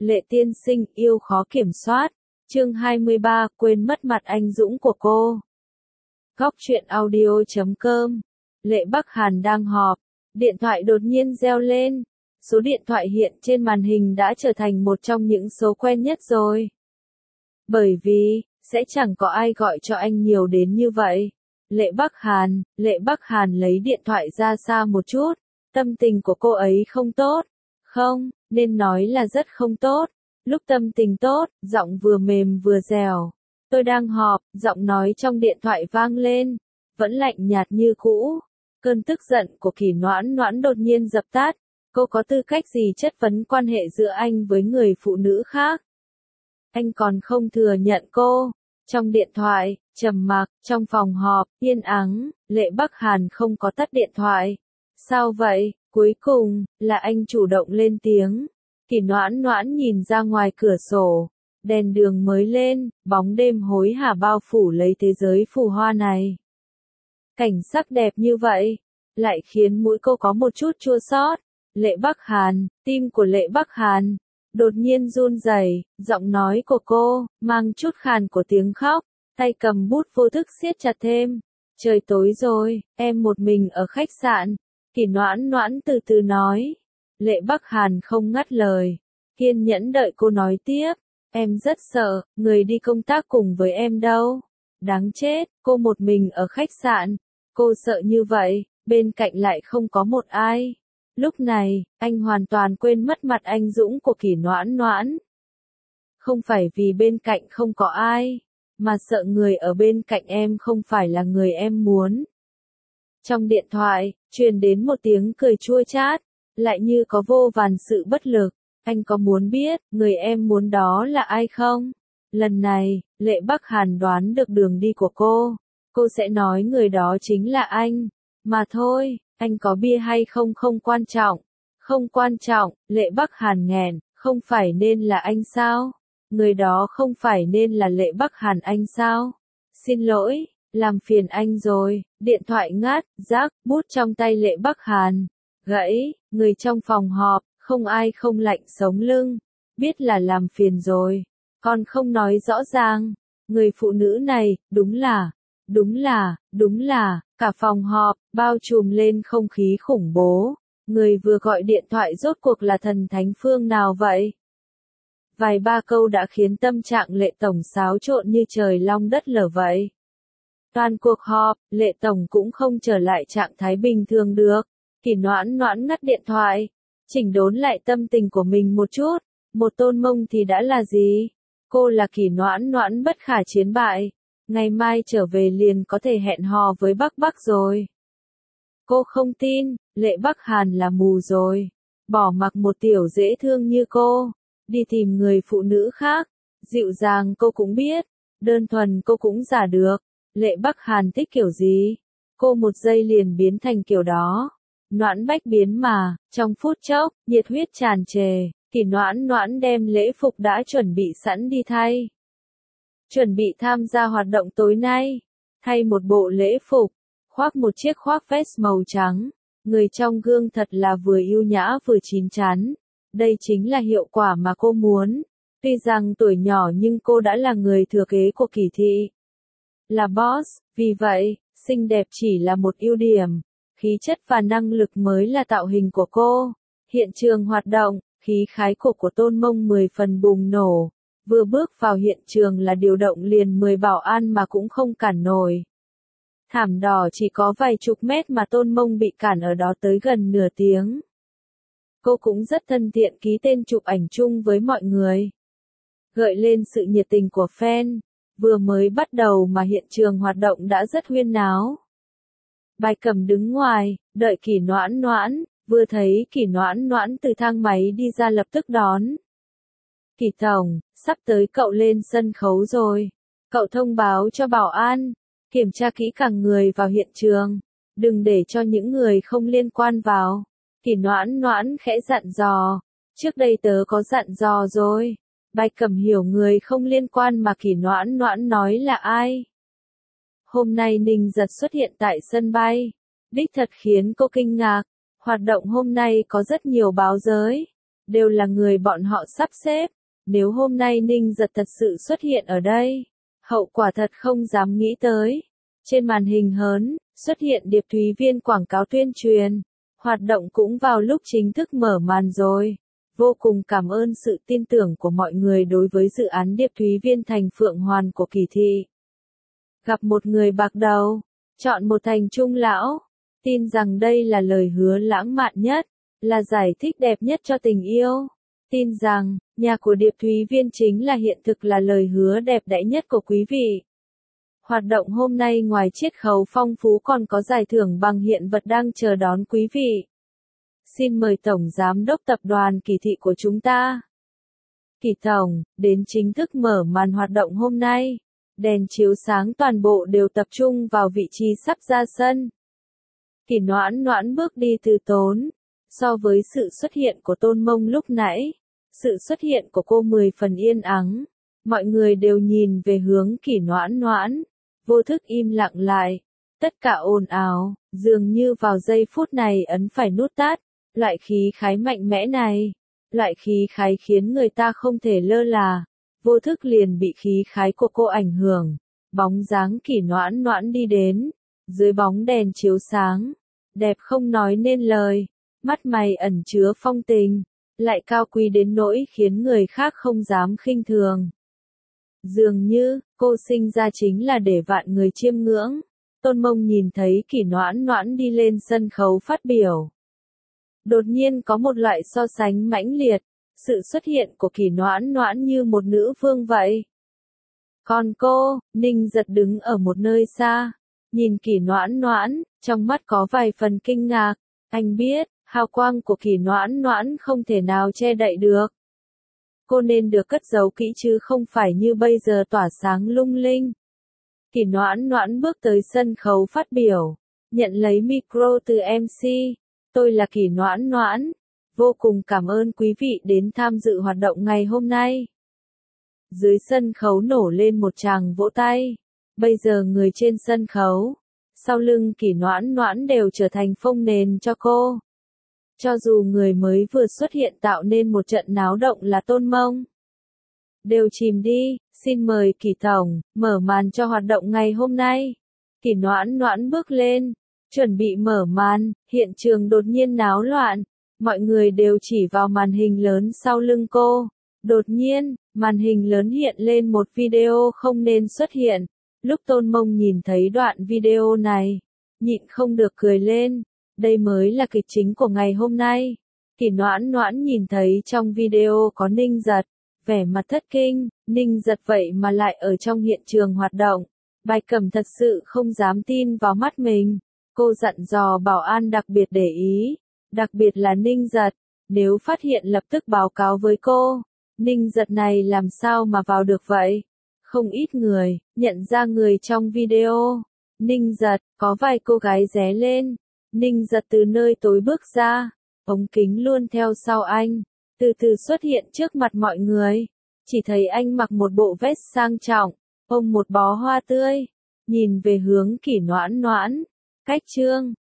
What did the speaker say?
Lệ tiên sinh yêu khó kiểm soát. Chương 23, quên mất mặt anh dũng của cô. Góc truyện audio.com. Lệ Bắc Hàn đang họp. Điện thoại đột nhiên reo lên. Số điện thoại hiện trên màn hình đã trở thành một trong những số quen nhất rồi. Bởi vì, sẽ chẳng có ai gọi cho anh nhiều đến như vậy. Lệ Bắc Hàn lấy điện thoại ra xa một chút. Tâm tình của cô ấy không tốt. Không, nên nói là rất không tốt. Lúc tâm tình tốt, giọng vừa mềm vừa dẻo. Tôi đang họp, giọng nói trong điện thoại vang lên. Vẫn lạnh nhạt như cũ. Cơn tức giận của Kỳ Noãn Noãn đột nhiên dập tắt. Cô có tư cách gì chất vấn quan hệ giữa anh với người phụ nữ khác? Anh còn không thừa nhận cô. Trong điện thoại, trầm mặc, trong phòng họp, yên ắng, Lệ Bắc Hàn không có tắt điện thoại. Sao vậy? Cuối cùng, là anh chủ động lên tiếng. Kỳ Noãn Noãn nhìn ra ngoài cửa sổ. Đèn đường mới lên, bóng đêm hối hả bao phủ lấy thế giới phù hoa này. Cảnh sắc đẹp như vậy, lại khiến mũi cô có một chút chua xót. Lệ Bắc Hàn, tim của Lệ Bắc Hàn đột nhiên run rẩy, giọng nói của cô mang chút khàn của tiếng khóc, tay cầm bút vô thức siết chặt thêm. Trời tối rồi, em một mình ở khách sạn. Kỳ Noãn Noãn từ từ nói. Lệ Bắc Hàn không ngắt lời, kiên nhẫn đợi cô nói tiếp. Em rất sợ, người đi công tác cùng với em đâu. Đáng chết, cô một mình ở khách sạn. Cô sợ như vậy, bên cạnh lại không có một ai. Lúc này, anh hoàn toàn quên mất mặt anh dũng của Kỳ Noãn Noãn. Không phải vì bên cạnh không có ai, mà sợ người ở bên cạnh em không phải là người em muốn. Trong điện thoại, truyền đến một tiếng cười chua chát, lại như có vô vàn sự bất lực. Anh có muốn biết, người em muốn đó là ai không? Lần này, Lệ Bắc Hàn đoán được đường đi của cô. Cô sẽ nói người đó chính là anh. Mà thôi, anh có bia hay không không quan trọng. Không quan trọng, Lệ Bắc Hàn nghẹn, không phải nên là anh sao? Người đó không phải nên là Lệ Bắc Hàn anh sao? Xin lỗi, làm phiền anh rồi. Điện thoại ngắt, rác, bút trong tay Lệ Bắc Hàn gãy, người trong phòng họp, không ai không lạnh sống lưng. Biết là làm phiền rồi, còn không nói rõ ràng. Người phụ nữ này, đúng là, cả phòng họp, bao trùm lên không khí khủng bố. Người vừa gọi điện thoại rốt cuộc là thần thánh phương nào vậy? Vài ba câu đã khiến tâm trạng Lệ Tổng xáo trộn như trời long đất lở vậy. Toàn cuộc họp, Lệ Tổng cũng không trở lại trạng thái bình thường được. Kỳ Noãn Noãn ngắt điện thoại, chỉnh đốn lại tâm tình của mình một chút. Một tôn mông thì đã là gì? Cô là Kỳ Noãn Noãn bất khả chiến bại. Ngày mai trở về liền có thể hẹn hò với Bắc Bắc rồi. Cô không tin, Lệ Bắc Hàn là mù rồi. Bỏ mặc một tiểu dễ thương như cô, đi tìm người phụ nữ khác. Dịu dàng cô cũng biết, đơn thuần cô cũng giả được. Lệ Bắc Hàn thích kiểu gì? Cô một giây liền biến thành kiểu đó. Noãn bách biến mà, trong phút chốc, nhiệt huyết tràn trề. Kỳ Noãn Noãn đem lễ phục đã chuẩn bị sẵn đi thay. Chuẩn bị tham gia hoạt động tối nay. Thay một bộ lễ phục, khoác một chiếc khoác vest màu trắng. Người trong gương thật là vừa yêu nhã vừa chín chắn. Đây chính là hiệu quả mà cô muốn. Tuy rằng tuổi nhỏ nhưng cô đã là người thừa kế của Kỳ thị. Là boss, vì vậy, xinh đẹp chỉ là một ưu điểm. Khí chất và năng lực mới là tạo hình của cô. Hiện trường hoạt động, khí khái của Tôn Mông 10 phần bùng nổ. Vừa bước vào hiện trường là điều động liền 10 bảo an mà cũng không cản nổi. Thảm đỏ chỉ có vài chục mét mà Tôn Mông bị cản ở đó tới gần nửa tiếng. Cô cũng rất thân thiện ký tên chụp ảnh chung với mọi người. Gợi lên sự nhiệt tình của fan. Vừa mới bắt đầu mà hiện trường hoạt động đã rất huyên náo. Bài Cẩm đứng ngoài, đợi Kỳ Noãn Noãn, vừa thấy Kỳ Noãn Noãn từ thang máy đi ra lập tức đón. Kỳ Tổng, sắp tới cậu lên sân khấu rồi. Cậu thông báo cho bảo an, kiểm tra kỹ càng người vào hiện trường, đừng để cho những người không liên quan vào. Kỳ Noãn Noãn khẽ dặn dò, trước đây tớ có dặn dò rồi. Bài Cẩm hiểu người không liên quan mà Kỳ Noãn Noãn nói là ai. Hôm nay Ninh Giật xuất hiện tại sân bay. Đích thật khiến cô kinh ngạc. Hoạt động hôm nay có rất nhiều báo giới. đều là người bọn họ sắp xếp. Nếu hôm nay Ninh Giật thật sự xuất hiện ở đây, hậu quả thật không dám nghĩ tới. Trên màn hình hớn, xuất hiện Điệp Thúy Viên quảng cáo tuyên truyền. Hoạt động cũng vào lúc chính thức mở màn rồi. Vô cùng cảm ơn sự tin tưởng của mọi người đối với dự án Điệp Thúy Viên thành Phượng Hoàn của Kỳ Thị. Gặp một người bạc đầu, chọn một thành trung lão. Tin rằng đây là lời hứa lãng mạn nhất, là giải thích đẹp nhất cho tình yêu. Tin rằng, nhà của Điệp Thúy Viên chính là hiện thực, là lời hứa đẹp đẽ nhất của quý vị. Hoạt động hôm nay ngoài chiết khấu phong phú còn có giải thưởng bằng hiện vật đang chờ đón quý vị. Xin mời Tổng Giám đốc Tập đoàn Kỳ Thị của chúng ta, Kỳ Tổng, đến chính thức mở màn hoạt động hôm nay. Đèn chiếu sáng toàn bộ đều tập trung vào vị trí sắp ra sân. Kỳ Noãn Noãn bước đi từ tốn. So với sự xuất hiện của Tôn Mông lúc nãy, sự xuất hiện của cô 10 phần yên ắng. Mọi người đều nhìn về hướng Kỳ Noãn Noãn, vô thức im lặng lại. Tất cả ồn ào, dường như vào giây phút này ấn phải nút tắt. Loại khí khái mạnh mẽ này, loại khí khái khiến người ta không thể lơ là. Vô thức liền bị khí khái của cô ảnh hưởng. Bóng dáng Kỳ Noãn Noãn đi đến, dưới bóng đèn chiếu sáng, đẹp không nói nên lời, mắt mày ẩn chứa phong tình, lại cao quý đến nỗi khiến người khác không dám khinh thường. Dường như, cô sinh ra chính là để vạn người chiêm ngưỡng. Tôn Mông nhìn thấy Kỳ Noãn Noãn đi lên sân khấu phát biểu. Đột nhiên có một loại so sánh mãnh liệt. Sự xuất hiện của Kỳ Noãn Noãn như một nữ vương vậy. Còn cô, Ninh Giật đứng ở một nơi xa, nhìn Kỳ Noãn Noãn, trong mắt có vài phần kinh ngạc. Anh biết, hào quang của Kỳ Noãn Noãn không thể nào che đậy được. Cô nên được cất giấu kỹ chứ không phải như bây giờ tỏa sáng lung linh. Kỳ Noãn Noãn bước tới sân khấu phát biểu, nhận lấy micro từ MC. Tôi là Kỳ Noãn Noãn. Vô cùng cảm ơn quý vị đến tham dự hoạt động ngày hôm nay. Dưới sân khấu nổ lên một tràng vỗ tay. Bây giờ người trên sân khấu, sau lưng Kỳ Noãn Noãn đều trở thành phông nền cho cô. Cho dù người mới vừa xuất hiện tạo nên một trận náo động là Tôn Mông. Đều chìm đi, xin mời Kỳ Tổng, mở màn cho hoạt động ngày hôm nay. Kỳ Noãn Noãn bước lên, chuẩn bị mở màn, hiện trường đột nhiên náo loạn. Mọi người đều chỉ vào màn hình lớn sau lưng cô. Đột nhiên, màn hình lớn hiện lên một video không nên xuất hiện. Lúc Tôn Mông nhìn thấy đoạn video này, nhịn không được cười lên. Đây mới là kịch chính của ngày hôm nay. Kỳ Noãn Noãn nhìn thấy trong video có Ninh Giật, vẻ mặt thất kinh, Ninh Giật vậy mà lại ở trong hiện trường hoạt động. Bạch Cẩm thật sự không dám tin vào mắt mình. Cô dặn dò bảo an đặc biệt để ý. Đặc biệt là Ninh Giật, nếu phát hiện lập tức báo cáo với cô. Ninh Giật này làm sao mà vào được vậy? Không ít người nhận ra người trong video. Ninh Giật, có vài cô gái ré lên. Ninh Giật từ nơi tối bước ra, ống kính luôn theo sau anh, từ từ xuất hiện trước mặt mọi người. Chỉ thấy anh mặc một bộ vest sang trọng, ôm một bó hoa tươi, nhìn về hướng Kỳ Noãn Noãn. Cách chương